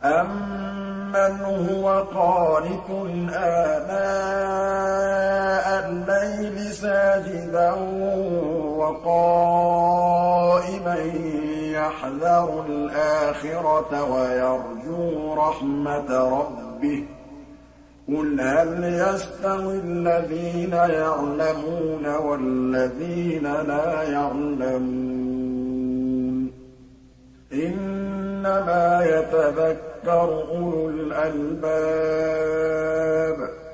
أَمَّنْ هُوَ قَانِتٌ آنَاءَ اللَّيْلِ سَاجِدًا وَقَائِمًا يَحْذَرُ الْآخِرَةَ وَيَرْجُو رَحْمَةَ رَبِّهِ ۗ قُلْ هَلْ يَسْتَوِي الَّذِينَ يَعْلَمُونَ وَالَّذِينَ لَا يَعْلَمُونَ ۗ إِنَّمَا يَتَذَكَّرُ أُولُو الْأَلْبَابِ